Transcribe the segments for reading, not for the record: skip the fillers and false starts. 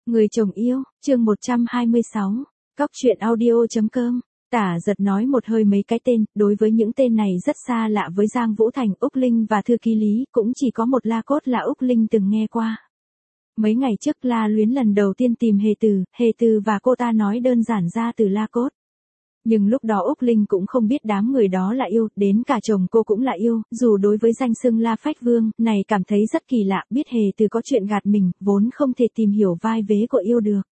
Người chồng yêu, chương 126, Cóc truyện audio.com. Tả Giật nói một hơi mấy cái tên, đối với những tên này rất xa lạ với Giang Vũ Thành, Úc Linh và Thư Ký Lý, cũng chỉ có một La Cốt là Úc Linh từng nghe qua. Mấy ngày trước La Luyến lần đầu tiên tìm Hề Từ và cô ta nói đơn giản ra từ La Cốt. Nhưng lúc đó Úc Linh cũng không biết đám người đó là yêu, đến cả chồng cô cũng là yêu, dù đối với danh xưng La Phách Vương, này cảm thấy rất kỳ lạ, biết Hề Từ có chuyện gạt mình, vốn không thể tìm hiểu vai vế của yêu được.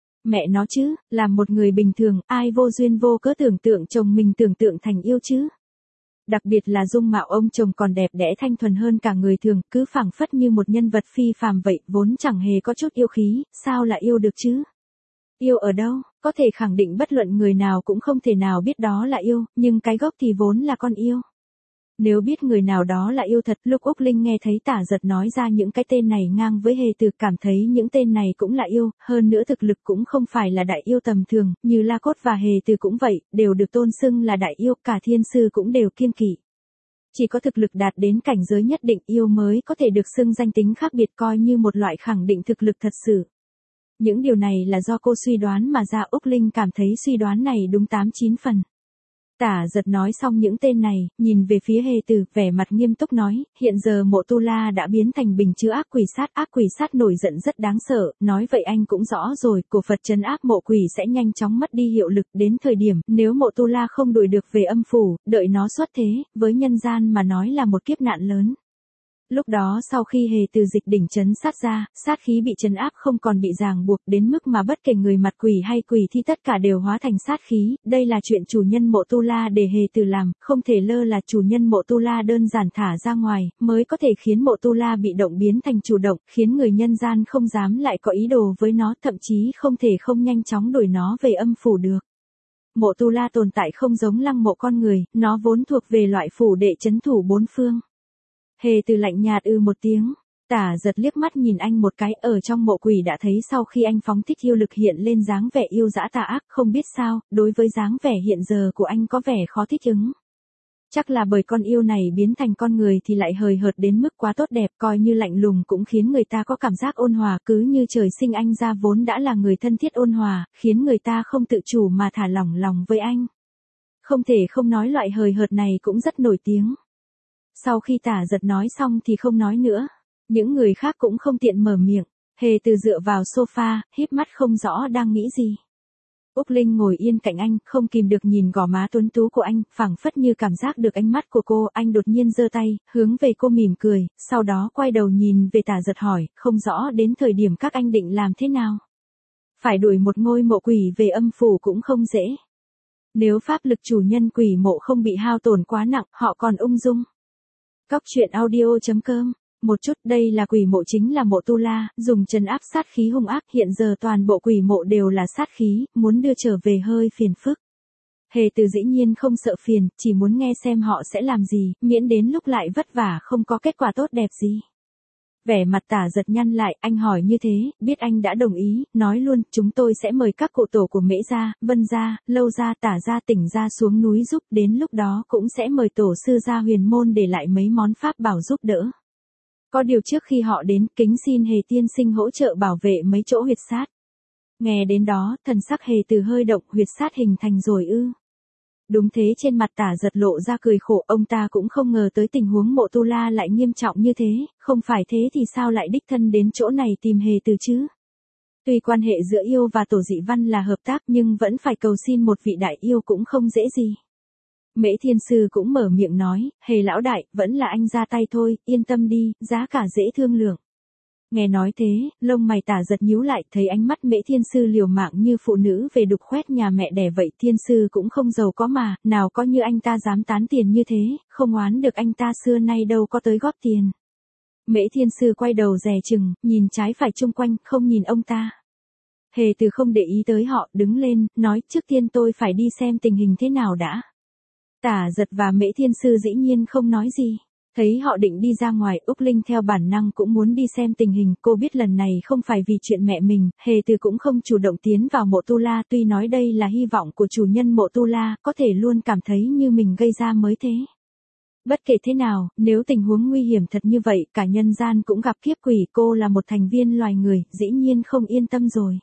Mẹ nó chứ, là một người bình thường, ai vô duyên vô cớ tưởng tượng chồng mình tưởng tượng thành yêu chứ. Đặc biệt là dung mạo ông chồng còn đẹp đẽ thanh thuần hơn cả người thường, cứ phảng phất như một nhân vật phi phàm vậy, vốn chẳng hề có chút yêu khí, sao lại yêu được chứ? Yêu ở đâu, có thể khẳng định bất luận người nào cũng không thể nào biết đó là yêu, nhưng cái gốc thì vốn là con yêu. Nếu biết người nào đó là yêu thật, lúc Úc Linh nghe thấy Tả Giật nói ra những cái tên này ngang với Hề Từ, cảm thấy những tên này cũng là yêu, hơn nữa thực lực cũng không phải là đại yêu tầm thường, như La Cốt và Hề Từ cũng vậy, đều được tôn xưng là đại yêu, cả thiên sư cũng đều kiêng kỵ. Chỉ có thực lực đạt đến cảnh giới nhất định yêu mới có thể được xưng danh tính khác biệt, coi như một loại khẳng định thực lực thật sự. Những điều này là do cô suy đoán mà ra, Úc Linh cảm thấy suy đoán này đúng 8-9 phần. Tả Giật nói xong những tên này, nhìn về phía Hề Từ, vẻ mặt nghiêm túc nói, hiện giờ Mộ Tu La đã biến thành bình chứa ác quỷ sát nổi giận rất đáng sợ, nói vậy anh cũng rõ rồi, cổ Phật trấn áp mộ quỷ sẽ nhanh chóng mất đi hiệu lực, đến thời điểm, nếu Mộ Tu La không đuổi được về âm phủ, đợi nó xuất thế, với nhân gian mà nói là một kiếp nạn lớn. Lúc đó sau khi Hề Từ dịch đỉnh trấn sát ra, sát khí bị trấn áp không còn bị ràng buộc đến mức mà bất kể người mặt quỷ hay quỷ thi tất cả đều hóa thành sát khí, đây là chuyện chủ nhân Mộ Tu La để Hề Từ làm, không thể lơ là chủ nhân Mộ Tu La đơn giản thả ra ngoài, mới có thể khiến Mộ Tu La bị động biến thành chủ động, khiến người nhân gian không dám lại có ý đồ với nó, thậm chí không thể không nhanh chóng đuổi nó về âm phủ được. Mộ Tu La tồn tại không giống lăng mộ con người, nó vốn thuộc về loại phủ đệ trấn thủ bốn phương. Hề Từ lạnh nhạt một tiếng, Tả Giật liếc mắt nhìn anh một cái, ở trong mộ quỷ đã thấy sau khi anh phóng thích yêu lực hiện lên dáng vẻ yêu dã tà ác, không biết sao, đối với dáng vẻ hiện giờ của anh có vẻ khó thích ứng. Chắc là bởi con yêu này biến thành con người thì lại hời hợt đến mức quá tốt đẹp, coi như lạnh lùng cũng khiến người ta có cảm giác ôn hòa, cứ như trời sinh anh ra vốn đã là người thân thiết ôn hòa, khiến người ta không tự chủ mà thả lỏng lòng với anh. Không thể không nói loại hời hợt này cũng rất nổi tiếng. Sau khi Tả Giật nói xong thì không nói nữa. Những người khác cũng không tiện mở miệng. Hề Từ dựa vào sofa, híp mắt không rõ đang nghĩ gì. Úc Linh ngồi yên cạnh anh, không kìm được nhìn gò má tuấn tú của anh, phảng phất như cảm giác được ánh mắt của cô, anh đột nhiên giơ tay, hướng về cô mỉm cười, sau đó quay đầu nhìn về Tả Giật hỏi, không rõ đến thời điểm các anh định làm thế nào. Phải đuổi một ngôi mộ quỷ về âm phủ cũng không dễ. Nếu pháp lực chủ nhân quỷ mộ không bị hao tổn quá nặng, họ còn ung dung. Cóc truyện audio.com. Một chút, đây là quỷ mộ chính là Mộ Tu La, dùng trấn áp sát khí hung ác, hiện giờ toàn bộ quỷ mộ đều là sát khí, muốn đưa trở về hơi phiền phức. Hề Từ dĩ nhiên không sợ phiền, chỉ muốn nghe xem họ sẽ làm gì, miễn đến lúc lại vất vả không có kết quả tốt đẹp gì. Vẻ mặt Tả Giật nhăn lại, anh hỏi như thế, biết anh đã đồng ý, nói luôn, chúng tôi sẽ mời các cụ tổ của Mễ gia, Vân gia, Lâu gia, Tả gia, Tỉnh gia xuống núi giúp, đến lúc đó cũng sẽ mời tổ sư gia Huyền môn để lại mấy món pháp bảo giúp đỡ. Có điều trước khi họ đến, kính xin Hề tiên sinh hỗ trợ bảo vệ mấy chỗ huyệt sát. Nghe đến đó, thần sắc Hề Từ hơi động, huyệt sát hình thành rồi ư? Đúng thế, trên mặt Tả Giật lộ ra cười khổ, ông ta cũng không ngờ tới tình huống Mộ Tu La lại nghiêm trọng như thế, không phải thế thì sao lại đích thân đến chỗ này tìm Hề Từ chứ? Tuy quan hệ giữa yêu và Tổ Dị Văn là hợp tác nhưng vẫn phải cầu xin một vị đại yêu cũng không dễ gì. Mễ Thiên Sư cũng mở miệng nói, Hề lão đại, vẫn là anh ra tay thôi, yên tâm đi, giá cả dễ thương lượng. Nghe nói thế, lông mày Tả Giật nhíu lại, thấy ánh mắt Mễ Thiên Sư liều mạng như phụ nữ về đục khoét nhà mẹ đẻ vậy, Thiên Sư cũng không giàu có mà, nào có như anh ta dám tán tiền như thế, không oán được anh ta xưa nay đâu có tới góp tiền. Mễ Thiên Sư quay đầu dè chừng, nhìn trái phải chung quanh, không nhìn ông ta. Hề Từ không để ý tới họ, đứng lên, nói trước tiên tôi phải đi xem tình hình thế nào đã. Tả Giật và Mễ Thiên Sư dĩ nhiên không nói gì. Thấy họ định đi ra ngoài, Úc Linh theo bản năng cũng muốn đi xem tình hình, cô biết lần này không phải vì chuyện mẹ mình, Hề Từ cũng không chủ động tiến vào Mộ Tu La, tuy nói đây là hy vọng của chủ nhân Mộ Tu La, có thể luôn cảm thấy như mình gây ra mới thế. Bất kể thế nào, nếu tình huống nguy hiểm thật như vậy, cả nhân gian cũng gặp kiếp quỷ, cô là một thành viên loài người, dĩ nhiên không yên tâm rồi.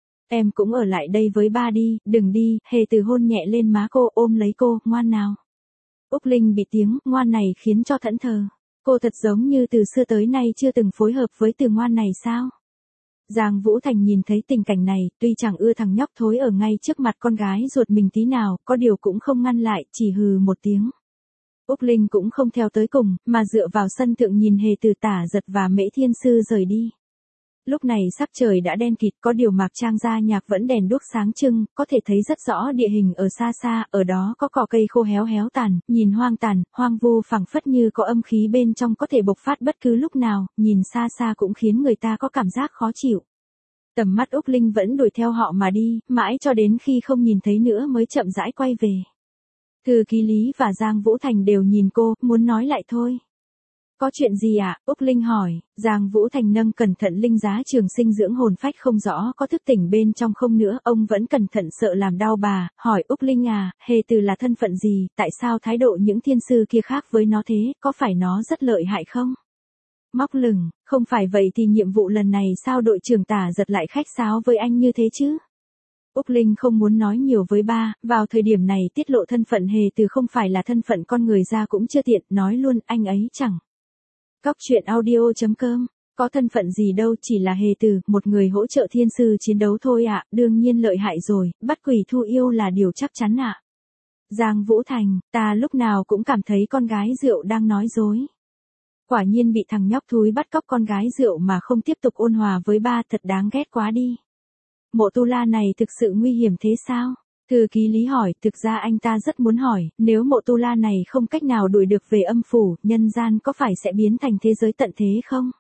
Em cũng ở lại đây với ba đi, đừng đi, Hề Từ hôn nhẹ lên má cô, ôm lấy cô, ngoan nào. Úc Linh bị tiếng ngoan này khiến cho thẫn thờ. Cô thật giống như từ xưa tới nay chưa từng phối hợp với từ ngoan này sao? Giang Vũ Thành nhìn thấy tình cảnh này, tuy chẳng ưa thằng nhóc thối ở ngay trước mặt con gái ruột mình tí nào, có điều cũng không ngăn lại, chỉ hừ một tiếng. Úc Linh cũng không theo tới cùng, mà dựa vào sân thượng nhìn Hề Từ, Tả Giật và Mễ Thiên Sư rời đi. Lúc này sắc trời đã đen kịt, có điều Mạc Trang gia nhạc vẫn đèn đuốc sáng trưng, có thể thấy rất rõ địa hình ở xa xa, ở đó có cỏ cây khô héo héo tàn, nhìn hoang tàn, hoang vu phẳng phất như có âm khí bên trong có thể bộc phát bất cứ lúc nào, nhìn xa xa cũng khiến người ta có cảm giác khó chịu. Tầm mắt Úc Linh vẫn đuổi theo họ mà đi, mãi cho đến khi không nhìn thấy nữa mới chậm rãi quay về. Thư ký Lý và Giang Vũ Thành đều nhìn cô, muốn nói lại thôi. Có chuyện gì ạ? Úc Linh hỏi. Giang Vũ Thành nâng cẩn thận linh giá trường sinh dưỡng hồn phách không rõ có thức tỉnh bên trong không nữa, ông vẫn cẩn thận sợ làm đau bà, hỏi Úc Linh à, Hề Từ là thân phận gì, tại sao thái độ những thiên sư kia khác với nó thế, có phải nó rất lợi hại không? Móc lửng, không phải vậy thì nhiệm vụ lần này sao đội trưởng Tả Giật lại khách sáo với anh như thế chứ? Úc Linh không muốn nói nhiều với ba, vào thời điểm này tiết lộ thân phận Hề Từ không phải là thân phận con người ra cũng chưa tiện, nói luôn anh ấy chẳng. Cóc truyện audio.com, có thân phận gì đâu, chỉ là Hề Từ, một người hỗ trợ thiên sư chiến đấu thôi ạ, đương nhiên lợi hại rồi, bắt quỷ thu yêu là điều chắc chắn ạ. Giang Vũ Thành, ta lúc nào cũng cảm thấy con gái rượu đang nói dối. Quả nhiên bị thằng nhóc thúi bắt cóc con gái rượu mà không tiếp tục ôn hòa với ba, thật đáng ghét quá đi. Mộ tu la này thực sự nguy hiểm thế sao? Thư ký Lý hỏi, thực ra anh ta rất muốn hỏi, nếu mộ tu la này không cách nào đuổi được về âm phủ, nhân gian có phải sẽ biến thành thế giới tận thế không?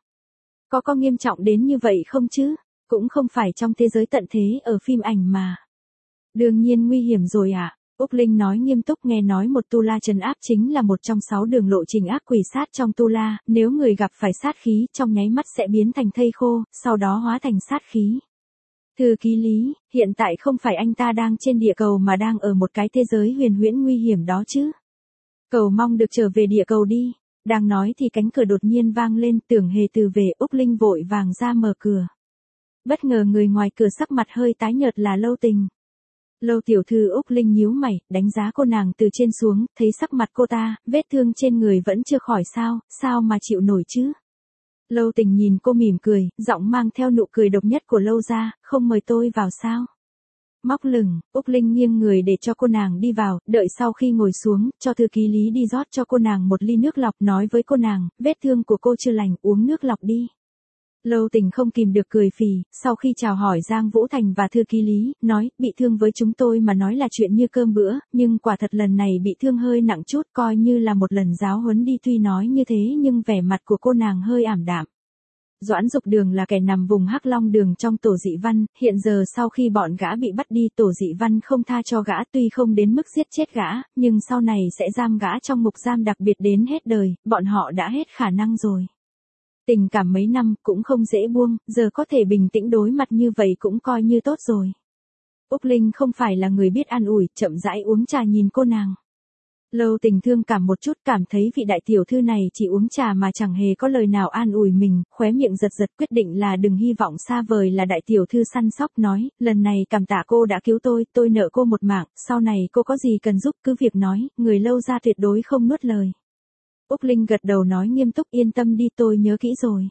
Có nghiêm trọng đến như vậy không chứ? Cũng không phải trong thế giới tận thế ở phim ảnh mà. Đương nhiên nguy hiểm rồi ạ. Úc Linh nói nghiêm túc, nghe nói một tu la trấn áp chính là một trong 6 đường lộ trình ác quỷ sát trong tu la, nếu người gặp phải sát khí trong nháy mắt sẽ biến thành thây khô, sau đó hóa thành sát khí. Thư ký Lý, hiện tại không phải anh ta đang trên địa cầu mà đang ở một cái thế giới huyền huyễn nguy hiểm đó chứ. Cầu mong được trở về địa cầu đi. Đang nói thì cánh cửa đột nhiên vang lên, tưởng Hề Từ về, Úc Linh vội vàng ra mở cửa. Bất ngờ người ngoài cửa sắc mặt hơi tái nhợt là Lâu Tình. Lâu tiểu thư. Úc Linh nhíu mày, đánh giá cô nàng từ trên xuống, thấy sắc mặt cô ta, vết thương trên người vẫn chưa khỏi sao mà chịu nổi chứ. Lâu Tình nhìn cô mỉm cười, giọng mang theo nụ cười độc nhất của Lâu gia, không mời tôi vào sao? Móc lửng, Úc Linh nghiêng người để cho cô nàng đi vào, đợi sau khi ngồi xuống, cho thư ký Lý đi rót cho cô nàng một ly nước lọc, nói với cô nàng, vết thương của cô chưa lành, uống nước lọc đi. Lâu Tình không kìm được cười phì, sau khi chào hỏi Giang Vũ Thành và thư ký Lý, nói, bị thương với chúng tôi mà nói là chuyện như cơm bữa, nhưng quả thật lần này bị thương hơi nặng chút, coi như là một lần giáo huấn đi, tuy nói như thế nhưng vẻ mặt của cô nàng hơi ảm đạm. Doãn Dục Đường là kẻ nằm vùng Hắc Long Đường trong Tổ Dị Văn, hiện giờ sau khi bọn gã bị bắt đi, Tổ Dị Văn không tha cho gã, tuy không đến mức giết chết gã, nhưng sau này sẽ giam gã trong ngục giam đặc biệt đến hết đời, bọn họ đã hết khả năng rồi. Tình cảm mấy năm cũng không dễ buông, giờ có thể bình tĩnh đối mặt như vậy cũng coi như tốt rồi. Úc Linh không phải là người biết an ủi, chậm rãi uống trà nhìn cô nàng. Lâu Tình thương cảm một chút, cảm thấy vị đại tiểu thư này chỉ uống trà mà chẳng hề có lời nào an ủi mình, khóe miệng giật giật, quyết định là đừng hy vọng xa vời là đại tiểu thư săn sóc, nói, lần này cảm tạ cô đã cứu tôi nợ cô một mạng, sau này cô có gì cần giúp cứ việc nói, người Lâu gia tuyệt đối không nuốt lời. Úc Linh gật đầu nói nghiêm túc, yên tâm đi, tôi nhớ kỹ rồi.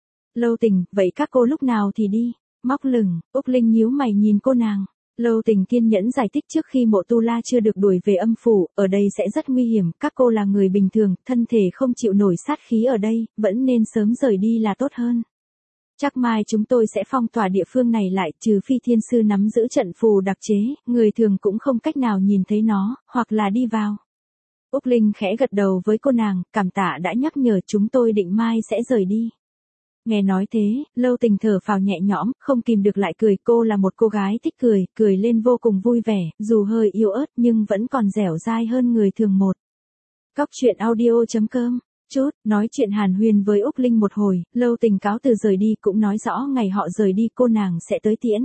Lâu Tình, vậy các cô lúc nào thì đi? Móc lửng, Úc Linh nhíu mày nhìn cô nàng. Lâu Tình kiên nhẫn giải thích, trước khi mộ tu la chưa được đuổi về âm phủ, ở đây sẽ rất nguy hiểm, các cô là người bình thường, thân thể không chịu nổi sát khí ở đây, vẫn nên sớm rời đi là tốt hơn. Chắc mai chúng tôi sẽ phong tỏa địa phương này lại, trừ phi thiên sư nắm giữ trận phù đặc chế, người thường cũng không cách nào nhìn thấy nó, hoặc là đi vào. Úc Linh khẽ gật đầu với cô nàng, cảm tạ đã nhắc nhở, chúng tôi định mai sẽ rời đi. Nghe nói thế, Lâu Tình thở phào nhẹ nhõm, không kìm được lại cười, cô là một cô gái thích cười, cười lên vô cùng vui vẻ, dù hơi yếu ớt nhưng vẫn còn dẻo dai hơn người thường một. Cóc truyện audio.com, nói chuyện hàn huyên với Úc Linh một hồi, Lâu Tình cáo từ rời đi, cũng nói rõ ngày họ rời đi cô nàng sẽ tới tiễn.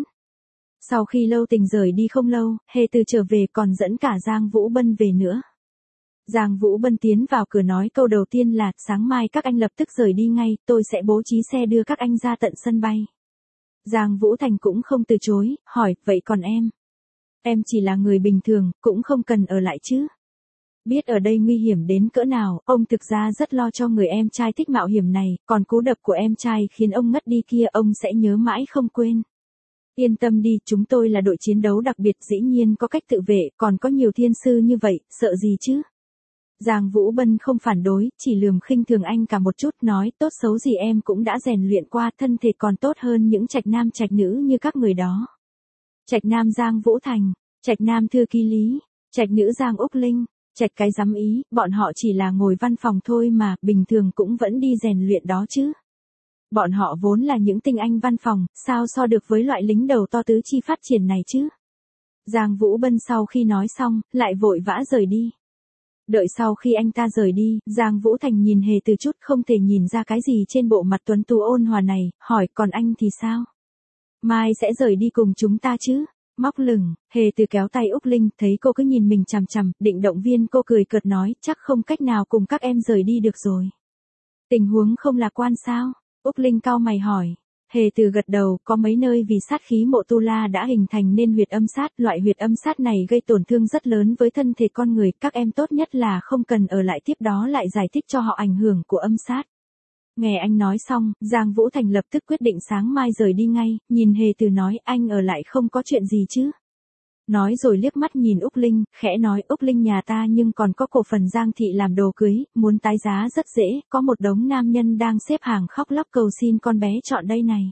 Sau khi Lâu Tình rời đi không lâu, Hề Từ trở về còn dẫn cả Giang Vũ Bân về nữa. Giang Vũ Bân tiến vào cửa nói câu đầu tiên là, sáng mai các anh lập tức rời đi ngay, tôi sẽ bố trí xe đưa các anh ra tận sân bay. Giang Vũ Thành cũng không từ chối, hỏi, vậy còn em? Em chỉ là người bình thường, cũng không cần ở lại chứ. Biết ở đây nguy hiểm đến cỡ nào, ông thực ra rất lo cho người em trai thích mạo hiểm này, còn cú đập của em trai khiến ông ngất đi kia ông sẽ nhớ mãi không quên. Yên tâm đi, chúng tôi là đội chiến đấu đặc biệt, dĩ nhiên có cách tự vệ, còn có nhiều thiên sư như vậy, sợ gì chứ? Giang Vũ Bân không phản đối, chỉ lườm khinh thường anh cả một chút, nói, tốt xấu gì em cũng đã rèn luyện qua, thân thể còn tốt hơn những trạch nam trạch nữ như các người đó. Trạch nam Giang Vũ Thành, trạch nam Thư Ký Lý, trạch nữ Giang Úc Linh, trạch cái dám ý, bọn họ chỉ là ngồi văn phòng thôi mà, bình thường cũng vẫn đi rèn luyện đó chứ. Bọn họ vốn là những tinh anh văn phòng, sao so được với loại lính đầu to tứ chi phát triển này chứ? Giang Vũ Bân sau khi nói xong, lại vội vã rời đi. Đợi sau khi anh ta rời đi, Giang Vũ Thành nhìn Hề Từ chút không thể nhìn ra cái gì trên bộ mặt tuấn tú ôn hòa này, hỏi, còn anh thì sao? Mai sẽ rời đi cùng chúng ta chứ? Móc lửng, Hề Từ kéo tay Úc Linh, thấy cô cứ nhìn mình chằm chằm, định động viên cô, cười cợt nói, chắc không cách nào cùng các em rời đi được rồi. Tình huống không lạc quan sao? Úc Linh cau mày hỏi. Hề Từ gật đầu, có mấy nơi vì sát khí mộ tu la đã hình thành nên huyệt âm sát, loại huyệt âm sát này gây tổn thương rất lớn với thân thể con người, các em tốt nhất là không cần ở lại, tiếp đó lại giải thích cho họ ảnh hưởng của âm sát. Nghe anh nói xong, Giang Vũ Thành lập tức quyết định sáng mai rời đi ngay, nhìn Hề Từ nói, anh ở lại không có chuyện gì chứ? Nói rồi liếc mắt nhìn Úc Linh, khẽ nói, Úc Linh nhà ta nhưng còn có cổ phần Giang thị làm đồ cưới, muốn tái giá rất dễ, có một đống nam nhân đang xếp hàng khóc lóc cầu xin con bé chọn đây này.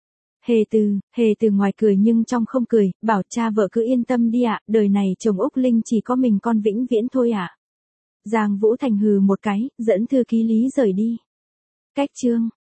Hề Từ ngoài cười nhưng trong không cười, bảo cha vợ cứ yên tâm đi ạ, đời này chồng Úc Linh chỉ có mình con vĩnh viễn thôi ạ. Giang Vũ Thành hừ một cái, dẫn Thư Ký Lý rời đi. Cách chương